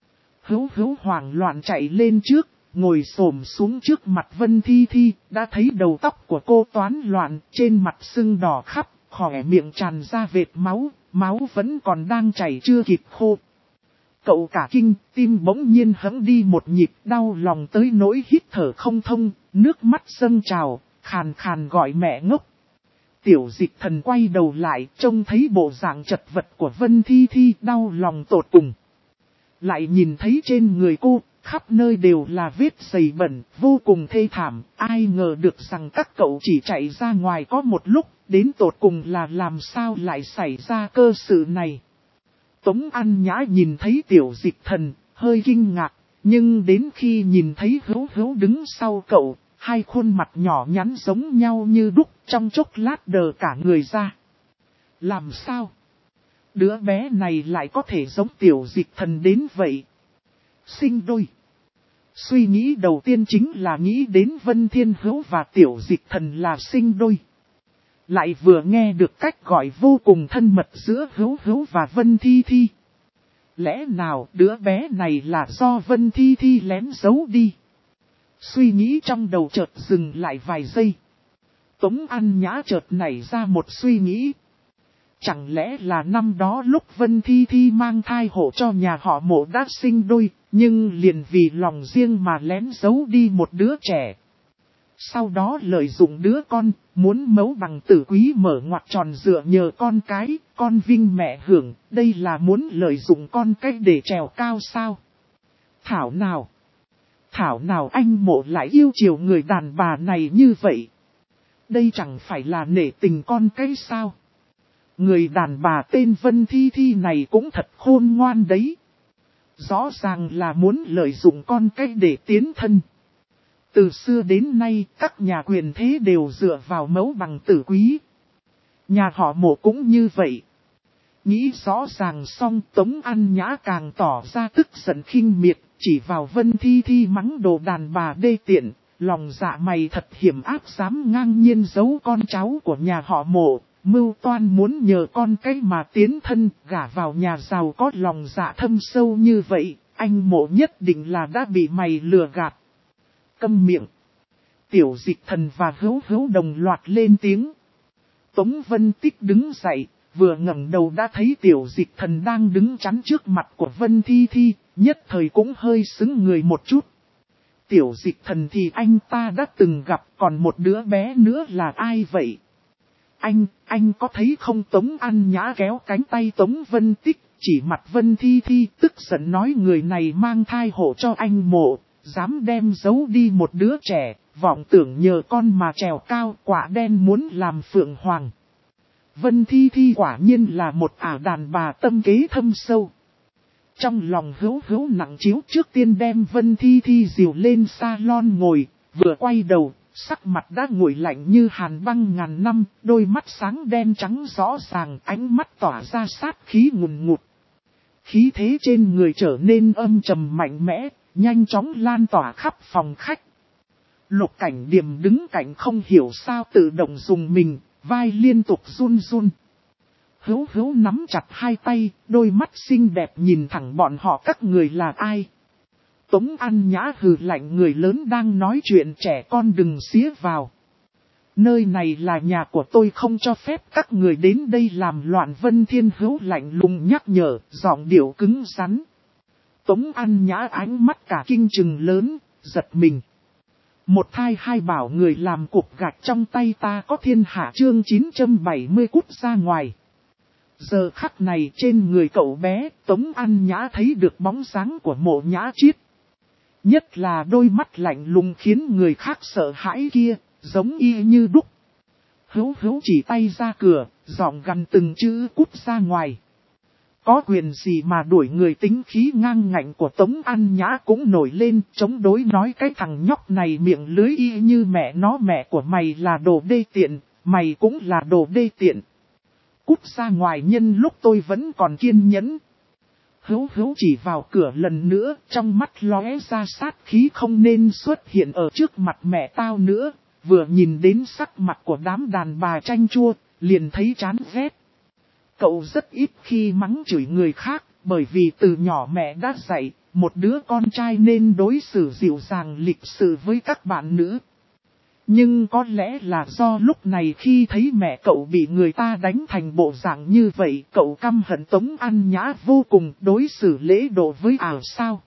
Hữu hoảng loạn chạy lên trước, ngồi xổm xuống trước mặt Vân Thi Thi, đã thấy đầu tóc của cô toán loạn, trên mặt sưng đỏ khắp, khỏe miệng tràn ra vệt máu, máu vẫn còn đang chảy chưa kịp khô. Cậu cả kinh, tim bỗng nhiên hẫng đi một nhịp, đau lòng tới nỗi hít thở không thông, nước mắt dâng trào, khàn khàn gọi mẹ ngốc. Tiểu Dịch Thần quay đầu lại, trông thấy bộ dạng chật vật của Vân Thi Thi, đau lòng tột cùng. Lại nhìn thấy trên người cô, khắp nơi đều là vết sầy bẩn, vô cùng thê thảm, ai ngờ được rằng các cậu chỉ chạy ra ngoài có một lúc, đến tột cùng là làm sao lại xảy ra cơ sự này. Tống An Nhã nhìn thấy Tiểu Dịch Thần, hơi kinh ngạc, nhưng đến khi nhìn thấy Hữu đứng sau cậu, hai khuôn mặt nhỏ nhắn giống nhau như đúc, trong chốc lát đờ cả người ra. Làm sao? Đứa bé này lại có thể giống Tiểu Dịch Thần đến vậy? Sinh đôi. Suy nghĩ đầu tiên chính là nghĩ đến Vân Thiên Hữu và Tiểu Dịch Thần là sinh đôi. Lại vừa nghe được cách gọi vô cùng thân mật giữa Hữu và Vân Thi Thi. Lẽ nào đứa bé này là do Vân Thi Thi lén giấu đi? Suy nghĩ trong đầu chợt dừng lại vài giây. Tống An Nhã chợt nảy ra một suy nghĩ. Chẳng lẽ là năm đó lúc Vân Thi Thi mang thai hộ cho nhà họ Mộ đã sinh đôi, nhưng liền vì lòng riêng mà lén giấu đi một đứa trẻ. Sau đó lợi dụng đứa con, muốn mấu bằng tử quý mở ngoặt tròn dựa nhờ con cái, con vinh mẹ hưởng, đây là muốn lợi dụng con cách để trèo cao sao? Thảo nào anh Mộ lại yêu chiều người đàn bà này như vậy? Đây chẳng phải là nể tình con cái sao? Người đàn bà tên Vân Thi Thi này cũng thật khôn ngoan đấy. Rõ ràng là muốn lợi dụng con cách để tiến thân. Từ xưa đến nay, các nhà quyền thế đều dựa vào mấu bằng tử quý. Nhà họ Mộ cũng như vậy. Nghĩ rõ ràng xong, Tống An Nhã càng tỏ ra tức giận khinh miệt, chỉ vào Vân Thi Thi mắng đồ đàn bà đê tiện, lòng dạ mày thật hiểm ác dám ngang nhiên giấu con cháu của nhà họ Mộ, mưu toan muốn nhờ con cái mà tiến thân, gả vào nhà giàu có lòng dạ thâm sâu như vậy, anh Mộ nhất định là đã bị mày lừa gạt. Câm miệng. Tiểu Dịch Thần và Hữu đồng loạt lên tiếng. Tống Vân Tích đứng dậy, vừa ngẩng đầu đã thấy Tiểu Dịch Thần đang đứng chắn trước mặt của Vân Thi Thi, nhất thời cũng hơi sững người một chút. Tiểu Dịch Thần thì anh ta đã từng gặp, còn một đứa bé nữa là ai vậy? Anh có thấy không? Tống An Nhã kéo cánh tay Tống Vân Tích, chỉ mặt Vân Thi Thi, tức giận nói người này mang thai hộ cho anh Mộ, dám đem giấu đi một đứa trẻ, vọng tưởng nhờ con mà trèo cao, quả đen muốn làm phượng hoàng. Vân Thi Thi quả nhiên là một ả đàn bà tâm kế thâm sâu. Trong lòng Hữu nặng chiếu, trước tiên đem Vân Thi Thi dìu lên salon ngồi, vừa quay đầu, sắc mặt đã nguội lạnh như hàn băng ngàn năm, đôi mắt sáng đen trắng rõ ràng, ánh mắt tỏa ra sát khí ngùn ngụt. Khí thế trên người trở nên âm trầm mạnh mẽ, nhanh chóng lan tỏa khắp phòng khách. Lục Cảnh Điềm đứng cạnh không hiểu sao tự động dùng mình, vai liên tục run run. Hữu nắm chặt hai tay, đôi mắt xinh đẹp nhìn thẳng bọn họ, các người là ai? Tống An Nhã hừ lạnh, người lớn đang nói chuyện, trẻ con đừng xía vào. Nơi này là nhà của tôi, không cho phép các người đến đây làm loạn. Vân Thiên Hữu lạnh lùng nhắc nhở, giọng điệu cứng rắn. Tống An Nhã ánh mắt cả kinh trừng lớn, giật mình. Một thai hai bảo người làm cục gạch trong tay ta có thiên hạ chương 970 cút ra ngoài. Giờ khắc này trên người cậu bé, Tống An Nhã thấy được bóng dáng của Mộ Nhã Chiết. Nhất là đôi mắt lạnh lùng khiến người khác sợ hãi kia, giống y như đúc. Hữu Hữu chỉ tay ra cửa, giọng gằn từng chữ cút ra ngoài. Có quyền gì mà đuổi người, tính khí ngang ngạnh của Tống An Nhã cũng nổi lên, chống đối nói cái thằng nhóc này miệng lưới y như mẹ nó, mẹ của mày là đồ đê tiện, mày cũng là đồ đê tiện. Cút ra ngoài, nhân lúc tôi vẫn còn kiên nhẫn. Hữu Hữu chỉ vào cửa lần nữa, trong mắt lóe ra sát khí, không nên xuất hiện ở trước mặt mẹ tao nữa. Vừa nhìn đến sắc mặt của đám đàn bà chanh chua, liền thấy chán ghét. Cậu rất ít khi mắng chửi người khác, bởi vì từ nhỏ mẹ đã dạy, một đứa con trai nên đối xử dịu dàng lịch sự với các bạn nữ. Nhưng có lẽ là do lúc này khi thấy mẹ cậu bị người ta đánh thành bộ dạng như vậy, cậu căm hận Tống An Nhã vô cùng, đối xử lễ độ với ảo sao.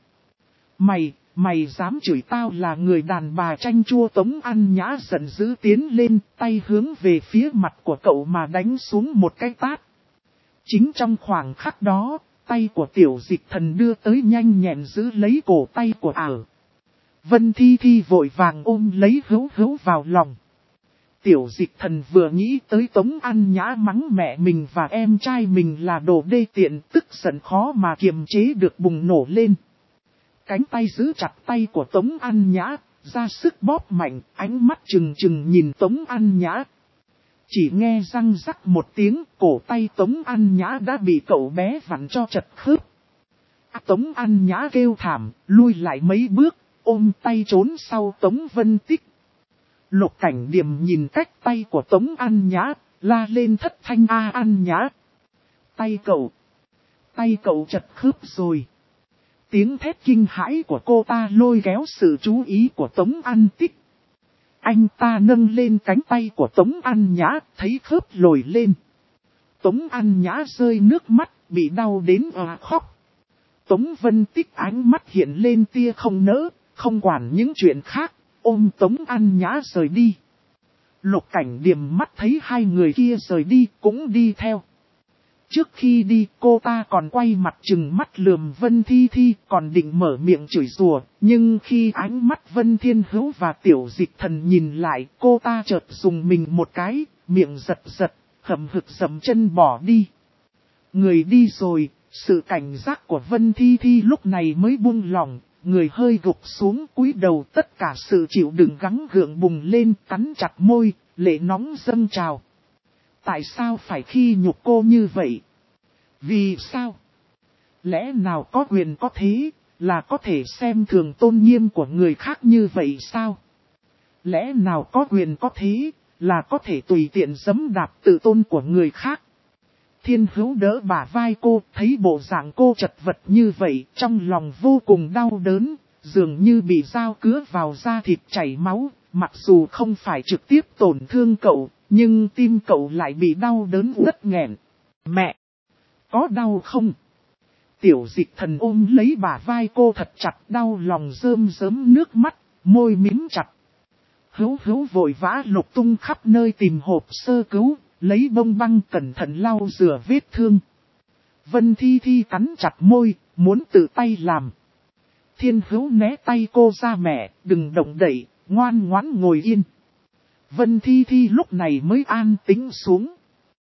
Mày dám chửi tao là người đàn bà chanh chua? Tống An Nhã giận dữ tiến lên, tay hướng về phía mặt của cậu mà đánh xuống một cái tát. Chính trong khoảng khắc đó, tay của Tiểu Dịch Thần đưa tới nhanh nhẹn giữ lấy cổ tay của ảo. Vân Thi Thi vội vàng ôm lấy Hữu Hữu vào lòng. Tiểu Dịch Thần vừa nghĩ tới Tống An Nhã mắng mẹ mình và em trai mình là đồ đê tiện, tức giận khó mà kiềm chế được bùng nổ lên. Cánh tay giữ chặt tay của Tống An Nhã, ra sức bóp mạnh, ánh mắt trừng trừng nhìn Tống An Nhã. Chỉ nghe răng rắc một tiếng, cổ tay Tống An Nhã đã bị cậu bé vặn cho chật khớp. Tống An Nhã kêu thảm, lui lại mấy bước, ôm tay trốn sau Tống Vân Tích. Lục Cảnh Điềm nhìn cách tay của Tống An Nhã, la lên thất thanh: A An Nhã! Tay cậu chật khớp rồi. Tiếng thét kinh hãi của cô ta lôi kéo sự chú ý của Tống An Tích. Anh ta nâng lên cánh tay của Tống An Nhã, thấy khớp lồi lên. Tống An Nhã rơi nước mắt, bị đau đến khóc. Tống Vân Tích ánh mắt hiện lên tia không nỡ, không quản những chuyện khác, ôm Tống An Nhã rời đi. Lục Cảnh Điềm mắt thấy hai người kia rời đi, cũng đi theo. Trước khi đi, cô ta còn quay mặt trừng mắt lườm Vân Thi Thi, còn định mở miệng chửi rủa, nhưng khi ánh mắt Vân Thiên Hữu và Tiểu Dịch Thần nhìn lại, cô ta chợt dùng mình một cái, miệng giật giật, hậm hực dậm chân bỏ đi. Người đi rồi, sự cảnh giác của Vân Thi Thi lúc này mới buông lỏng, người hơi gục xuống cúi đầu, tất cả sự chịu đựng gắng gượng bùng lên, cắn chặt môi, lệ nóng dâng trào. Tại sao phải khi nhục cô như vậy? Vì sao? Lẽ nào có quyền có thế, là có thể xem thường tôn nghiêm của người khác như vậy sao? Lẽ nào có quyền có thế, là có thể tùy tiện giẫm đạp tự tôn của người khác? Thiên Hữu đỡ bả vai cô, thấy bộ dạng cô chật vật như vậy, trong lòng vô cùng đau đớn, dường như bị dao cứa vào da thịt chảy máu, mặc dù không phải trực tiếp tổn thương cậu, nhưng tim cậu lại bị đau đớn rất nghẹn. Mẹ! Có đau không? Tiểu Dịch Thần ôm lấy bả vai cô thật chặt, đau lòng rơm rớm nước mắt, môi mím chặt. Hữu Hữu vội vã lục tung khắp nơi tìm hộp sơ cứu, lấy bông băng cẩn thận lau rửa vết thương. Vân Thi Thi cắn chặt môi, muốn tự tay làm. Thiên Hữu né tay cô ra: mẹ, đừng động đậy, ngoan ngoãn ngồi yên. Vân Thi Thi lúc này mới an tĩnh xuống.